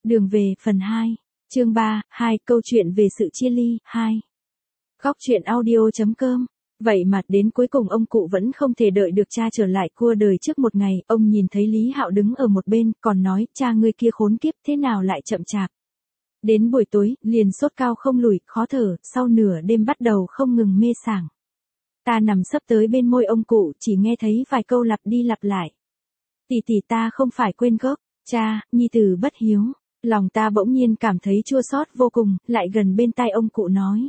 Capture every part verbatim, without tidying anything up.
Đường về, phần hai. Chương ba, hai, câu chuyện về sự chia ly, hai. Góc truyện audio chấm com. Vậy mà, đến cuối cùng ông cụ vẫn không thể đợi được cha trở lại cua đời trước một ngày, ông nhìn thấy Lý Hạo đứng ở một bên, còn nói, cha ngươi kia khốn kiếp thế nào lại chậm chạp. Đến buổi tối, liền sốt cao không lùi, khó thở, sau nửa đêm bắt đầu không ngừng mê sảng. Ta nằm sấp tới bên môi ông cụ, chỉ nghe thấy vài câu lặp đi lặp lại. Tỷ tỷ ta không phải quên gốc, cha, nhi tử bất hiếu. Lòng ta bỗng nhiên cảm thấy chua xót vô cùng, lại gần bên tai ông cụ nói.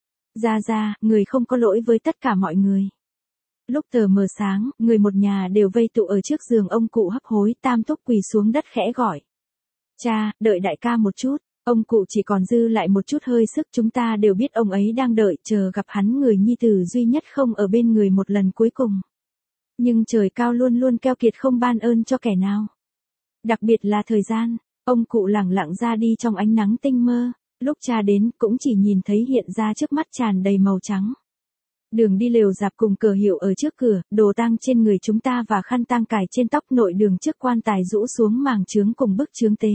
Ra ra, người không có lỗi với tất cả mọi người. Lúc tờ mờ sáng, người một nhà đều vây tụ ở trước giường ông cụ hấp hối, tam túc quỳ xuống đất khẽ gọi. Cha, đợi đại ca một chút, ông cụ chỉ còn dư lại một chút hơi sức, chúng ta đều biết ông ấy đang đợi, chờ gặp hắn người nhi tử duy nhất không ở bên người một lần cuối cùng. Nhưng trời cao luôn luôn keo kiệt không ban ơn cho kẻ nào. Đặc biệt là thời gian. Ông cụ lẳng lặng ra đi trong ánh nắng tinh mơ, lúc cha đến cũng chỉ nhìn thấy hiện ra trước mắt tràn đầy màu trắng. Đường đi lều rạp cùng cờ hiệu ở trước cửa, đồ tang trên người chúng ta và khăn tang cài trên tóc, nội đường trước quan tài rũ xuống màng chướng cùng bức chướng tế.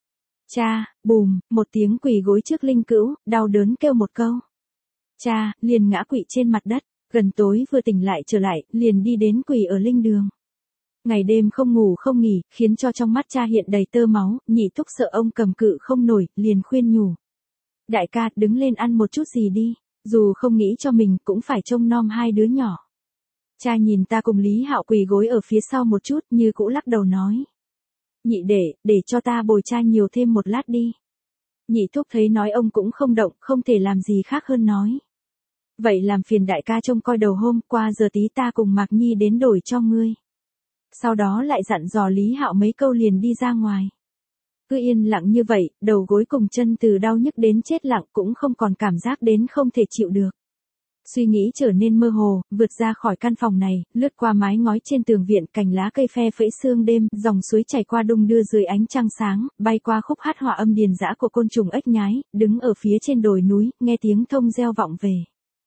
Cha, bùm, một tiếng quỳ gối trước linh cữu, đau đớn kêu một câu. Cha, liền ngã quỵ trên mặt đất, gần tối vừa tỉnh lại trở lại, liền đi đến quỳ ở linh đường. Ngày đêm không ngủ không nghỉ, khiến cho trong mắt cha hiện đầy tơ máu, nhị thúc sợ ông cầm cự không nổi, liền khuyên nhủ. Đại ca, đứng lên ăn một chút gì đi, dù không nghĩ cho mình cũng phải trông nom hai đứa nhỏ. Cha nhìn ta cùng Lý Hạo quỳ gối ở phía sau một chút, như cũ lắc đầu nói. Nhị để, để cho ta bồi cha nhiều thêm một lát đi. Nhị thúc thấy nói ông cũng không động, không thể làm gì khác hơn nói. Vậy làm phiền đại ca trông coi đầu hôm, qua giờ tí ta cùng Mạc Nhi đến đổi cho ngươi. Sau đó lại dặn dò Lý Hạo mấy câu liền đi ra ngoài. Cứ yên lặng như vậy, đầu gối cùng chân từ đau nhức đến chết lặng cũng không còn cảm giác đến không thể chịu được. Suy nghĩ trở nên mơ hồ, vượt ra khỏi căn phòng này, lướt qua mái ngói trên tường viện, cành lá cây phe phẩy sương đêm, dòng suối chảy qua đung đưa dưới ánh trăng sáng, bay qua khúc hát hòa âm điền dã của côn trùng ếch nhái, đứng ở phía trên đồi núi, nghe tiếng thông reo vọng về.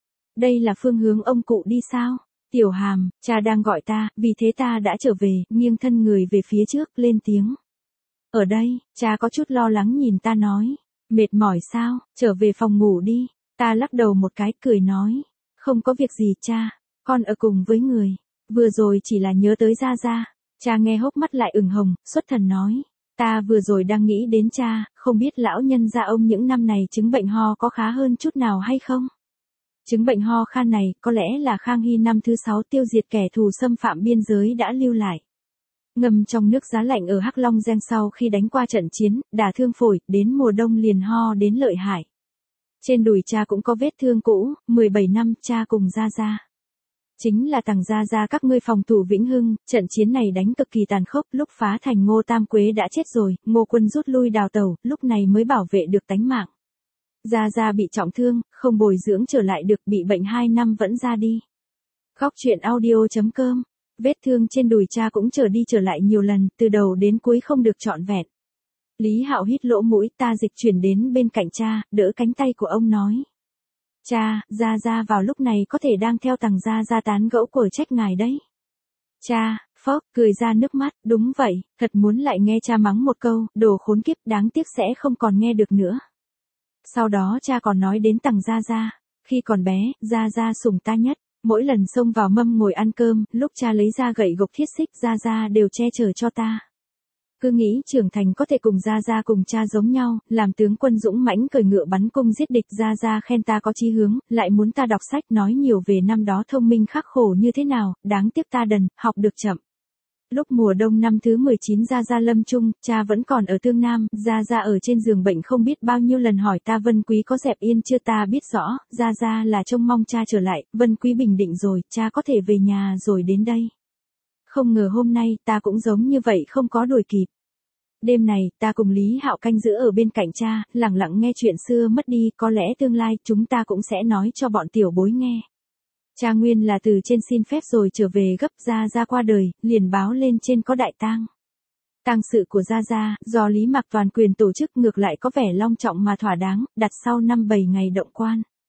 Đây là phương hướng ông cụ đi sao? Tiểu Hàm, cha đang gọi ta, vì thế ta đã trở về, nghiêng thân người về phía trước, lên tiếng. Ở đây, cha có chút lo lắng nhìn ta nói. Mệt mỏi sao, trở về phòng ngủ đi. Ta lắc đầu một cái, cười nói. Không có việc gì cha, con ở cùng với người. Vừa rồi chỉ là nhớ tới Gia Gia. Cha nghe hốc mắt lại ửng hồng, xuất thần nói. Ta vừa rồi đang nghĩ đến cha, không biết lão nhân gia ông những năm này chứng bệnh ho có khá hơn chút nào hay không? Chứng bệnh ho khan này có lẽ là Khang Hy năm thứ sáu tiêu diệt kẻ thù xâm phạm biên giới đã lưu lại. Ngâm trong nước giá lạnh ở Hắc Long Giang sau khi đánh qua trận chiến, đả thương phổi, đến mùa đông liền ho đến lợi hại. Trên đùi cha cũng có vết thương cũ, mười bảy năm cha cùng Gia Gia. Chính là thằng Gia Gia các ngươi phòng thủ Vĩnh Hưng, trận chiến này đánh cực kỳ tàn khốc, lúc phá thành Ngô Tam Quế đã chết rồi, Ngô Quân rút lui đào tẩu, lúc này mới bảo vệ được tánh mạng. Gia Gia bị trọng thương, không bồi dưỡng trở lại được, bị bệnh hai năm vẫn ra đi. Góc truyện audio chấm com. Vết thương trên đùi cha cũng trở đi trở lại nhiều lần, từ đầu đến cuối không được trọn vẹn. Lý Hạo hít lỗ mũi, ta dịch chuyển đến bên cạnh cha, đỡ cánh tay của ông nói. Cha, Gia Gia vào lúc này có thể đang theo thằng Gia Gia tán gẫu của trách ngài đấy. Cha, phốc, cười ra nước mắt, đúng vậy, thật muốn lại nghe cha mắng một câu, đồ khốn kiếp, đáng tiếc sẽ không còn nghe được nữa. Sau đó cha còn nói đến thằng Gia Gia, khi còn bé, Gia Gia sủng ta nhất, mỗi lần xông vào mâm ngồi ăn cơm, lúc cha lấy ra gậy gộc thiết xích, Gia Gia đều che chở cho ta. Cứ nghĩ trưởng thành có thể cùng Gia Gia cùng cha giống nhau, làm tướng quân dũng mãnh cởi ngựa bắn cung giết địch, Gia Gia khen ta có chí hướng, lại muốn ta đọc sách nói nhiều về năm đó thông minh khắc khổ như thế nào, đáng tiếc ta đần, học được chậm. Lúc mùa đông năm thứ mười chín Gia Gia lâm chung, cha vẫn còn ở Tương Nam, Gia Gia ở trên giường bệnh không biết bao nhiêu lần hỏi ta Vân Quý có dẹp yên chưa, ta biết rõ, Gia Gia là trông mong cha trở lại, Vân Quý bình định rồi, cha có thể về nhà rồi đến đây. Không ngờ hôm nay, ta cũng giống như vậy không có đuổi kịp. Đêm này, ta cùng Lý Hạo canh giữ ở bên cạnh cha, lặng lặng nghe chuyện xưa mất đi, có lẽ tương lai chúng ta cũng sẽ nói cho bọn tiểu bối nghe. Cha nguyên là từ trên xin phép rồi trở về gấp, Gia Gia qua đời, liền báo lên trên có đại tang. Tang sự của Gia Gia, do Lý Mạc toàn quyền tổ chức, ngược lại có vẻ long trọng mà thỏa đáng, đặt sau năm bảy ngày động quan.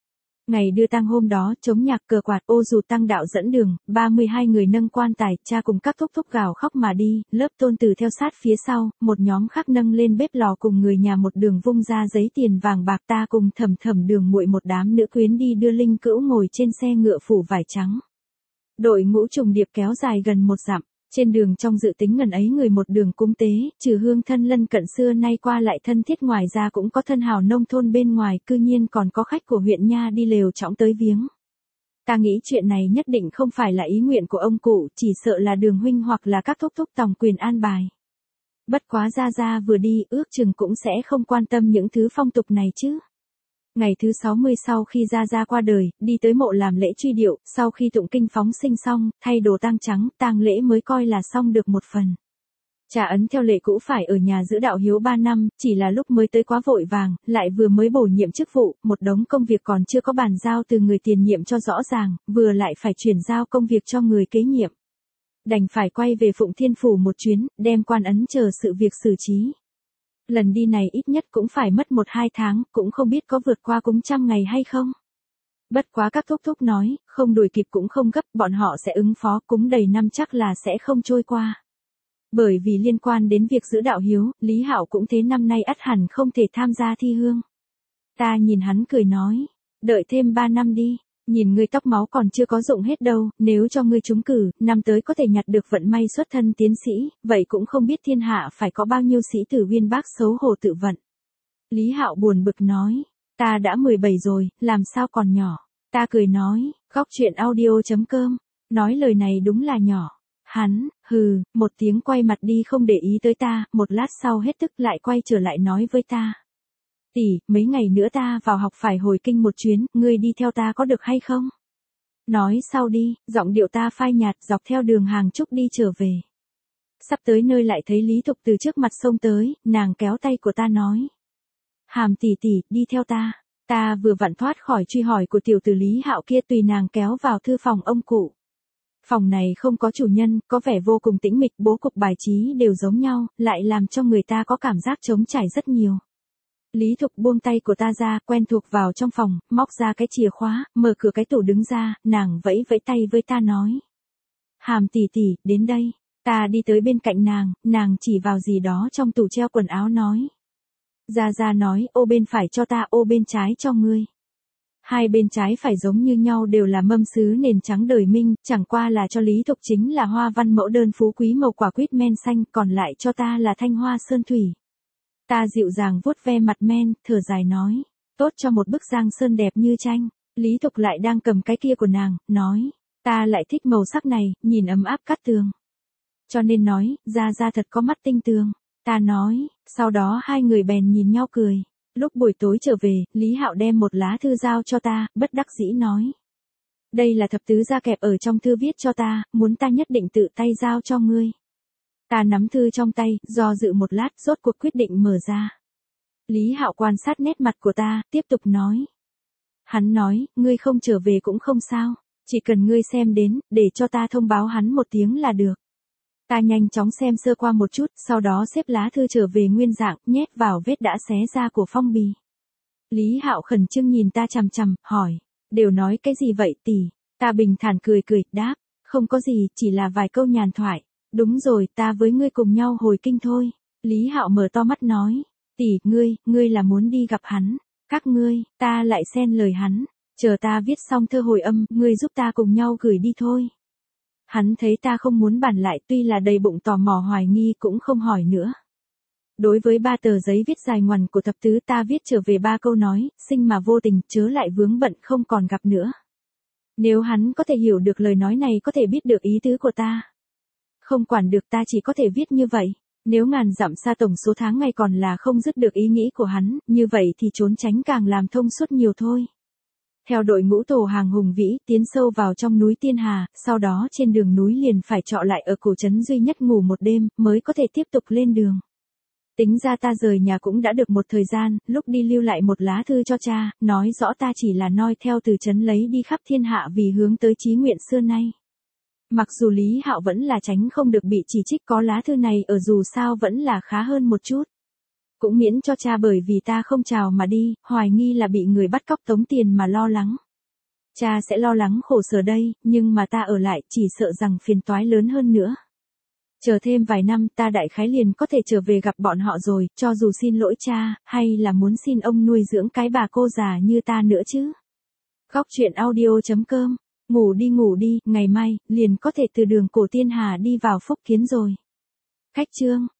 Ngày đưa tang hôm đó, chống nhạc cờ quạt ô dù tăng đạo dẫn đường, ba mươi hai người nâng quan tài, cha cùng các thúc thúc gào khóc mà đi, lớp tôn tử theo sát phía sau, một nhóm khác nâng lên bếp lò cùng người nhà một đường vung ra giấy tiền vàng bạc, ta cùng Thẩm Thẩm Đường muội một đám nữ quyến đi đưa linh cữu ngồi trên xe ngựa phủ vải trắng. Đội ngũ trùng điệp kéo dài gần một dặm. Trên đường trong dự tính ngần ấy người một đường cúng tế, trừ hương thân lân cận xưa nay qua lại thân thiết, ngoài ra cũng có thân hào nông thôn bên ngoài, cư nhiên còn có khách của huyện nha đi lều trõng tới viếng. Ta nghĩ chuyện này nhất định không phải là ý nguyện của ông cụ, chỉ sợ là Đường huynh hoặc là các thúc thúc tòng quyền an bài. Bất quá Gia Gia vừa đi, ước chừng cũng sẽ không quan tâm những thứ phong tục này chứ. Ngày thứ sáu mươi sau khi Gia Gia qua đời, đi tới mộ làm lễ truy điệu, sau khi tụng kinh phóng sinh xong, thay đồ tang trắng, tang lễ mới coi là xong được một phần. Cha ấn theo lệ cũ phải ở nhà giữ đạo hiếu ba năm, chỉ là lúc mới tới quá vội vàng, lại vừa mới bổ nhiệm chức vụ, một đống công việc còn chưa có bàn giao từ người tiền nhiệm cho rõ ràng, vừa lại phải chuyển giao công việc cho người kế nhiệm. Đành phải quay về Phụng Thiên Phủ một chuyến, đem quan ấn chờ sự việc xử trí. Lần đi này ít nhất cũng phải mất một hai tháng, cũng không biết có vượt qua cúng trăm ngày hay không. Bất quá các thúc thúc nói, không đuổi kịp cũng không gấp, bọn họ sẽ ứng phó, cúng đầy năm chắc là sẽ không trôi qua. Bởi vì liên quan đến việc giữ đạo hiếu, Lý Hạo cũng thế, năm nay ắt hẳn không thể tham gia thi hương. Ta nhìn hắn cười nói, đợi thêm ba năm đi, nhìn ngươi tóc máu còn chưa có dụng hết đâu, nếu cho ngươi trúng cử, năm tới có thể nhặt được vận may xuất thân tiến sĩ, vậy cũng không biết thiên hạ phải có bao nhiêu sĩ tử uyên bác xấu hổ tự vận. Lý Hạo buồn bực nói, ta đã mười bảy rồi, làm sao còn nhỏ. Ta cười nói, góc chuyện audio chấm com, nói lời này đúng là nhỏ. Hắn, hừ, một tiếng quay mặt đi không để ý tới ta, một lát sau hết tức lại quay trở lại nói với ta. Tỷ, mấy ngày nữa ta vào học phải hồi kinh một chuyến, ngươi đi theo ta có được hay không? Nói sau đi, giọng điệu ta phai nhạt, dọc theo đường hàng trúc đi trở về. Sắp tới nơi lại thấy Lý Thục từ trước mặt xông tới, nàng kéo tay của ta nói. Hàm tỷ tỷ, đi theo ta. Ta vừa vặn thoát khỏi truy hỏi của tiểu tử Lý Hạo kia, tùy nàng kéo vào thư phòng ông cụ. Phòng này không có chủ nhân, có vẻ vô cùng tĩnh mịch, bố cục bài trí đều giống nhau, lại làm cho người ta có cảm giác trống trải rất nhiều. Lý Thục buông tay của ta ra, quen thuộc vào trong phòng, móc ra cái chìa khóa, mở cửa cái tủ đứng ra, nàng vẫy vẫy tay với ta nói. Hàm tỷ tỷ, đến đây. Ta đi tới bên cạnh nàng, nàng chỉ vào gì đó trong tủ treo quần áo nói. Gia Gia nói, ô bên phải cho ta, ô bên trái cho ngươi. Hai bên trái phải giống như nhau, đều là mâm sứ nền trắng đời minh, chẳng qua là cho Lý Thục chính là hoa văn mẫu đơn phú quý màu quả quýt men xanh, còn lại cho ta là thanh hoa sơn thủy. Ta dịu dàng vuốt ve mặt men, thở dài nói, tốt cho một bức giang sơn đẹp như tranh. Lý Thục lại đang cầm cái kia của nàng, nói, ta lại thích màu sắc này, nhìn ấm áp cát tường. Cho nên nói, Gia Gia thật có mắt tinh tường. Ta nói, sau đó hai người bèn nhìn nhau cười. Lúc buổi tối trở về, Lý Hạo đem một lá thư giao cho ta, bất đắc dĩ nói. Đây là thập tứ gia kẹp ở trong thư viết cho ta, muốn ta nhất định tự tay giao cho ngươi. Ta nắm thư trong tay, do dự một lát, rốt cuộc quyết định mở ra. Lý Hạo quan sát nét mặt của ta, tiếp tục nói. Hắn nói, ngươi không trở về cũng không sao, chỉ cần ngươi xem đến, để cho ta thông báo hắn một tiếng là được. Ta nhanh chóng xem sơ qua một chút, sau đó xếp lá thư trở về nguyên dạng, nhét vào vết đã xé ra của phong bì. Lý Hạo khẩn trương nhìn ta chằm chằm, hỏi, đều nói cái gì vậy tỷ? Ta bình thản cười cười, đáp, không có gì, chỉ là vài câu nhàn thoại. Đúng rồi, ta với ngươi cùng nhau hồi kinh thôi. Lý Hạo mở to mắt nói, tỷ, ngươi, ngươi là muốn đi gặp hắn. Các ngươi, ta lại xen lời hắn. Chờ ta viết xong thơ hồi âm, ngươi giúp ta cùng nhau gửi đi thôi. Hắn thấy ta không muốn bàn lại, tuy là đầy bụng tò mò hoài nghi cũng không hỏi nữa. Đối với ba tờ giấy viết dài ngoằn của thập tứ, ta viết trở về ba câu nói, sinh mà vô tình, chớ lại vướng bận không còn gặp nữa. Nếu hắn có thể hiểu được lời nói này, có thể biết được ý tứ của ta. Không quản được, ta chỉ có thể viết như vậy. Nếu ngàn dặm xa tổng số tháng ngày còn là không dứt được ý nghĩ của hắn, như vậy thì trốn tránh càng làm thông suốt nhiều thôi. Theo đội ngũ tổ hàng hùng vĩ, tiến sâu vào trong núi Tiên Hà, sau đó trên đường núi liền phải trọ lại ở cổ trấn duy nhất ngủ một đêm, mới có thể tiếp tục lên đường. Tính ra ta rời nhà cũng đã được một thời gian, lúc đi lưu lại một lá thư cho cha, nói rõ ta chỉ là noi theo từ trấn lấy đi khắp thiên hạ vì hướng tới chí nguyện xưa nay. Mặc dù Lý Hạo vẫn là tránh không được bị chỉ trích, có lá thư này ở dù sao vẫn là khá hơn một chút. Cũng miễn cho cha bởi vì ta không chào mà đi, hoài nghi là bị người bắt cóc tống tiền mà lo lắng. Cha sẽ lo lắng khổ sở đây, nhưng mà ta ở lại chỉ sợ rằng phiền toái lớn hơn nữa. Chờ thêm vài năm ta đại khái liền có thể trở về gặp bọn họ rồi, cho dù xin lỗi cha, hay là muốn xin ông nuôi dưỡng cái bà cô già như ta nữa chứ. Góc truyện audio chấm com, ngủ đi ngủ đi, ngày mai, liền có thể từ đường cổ Tiên Hà đi vào Phúc Kiến rồi. Khách chương.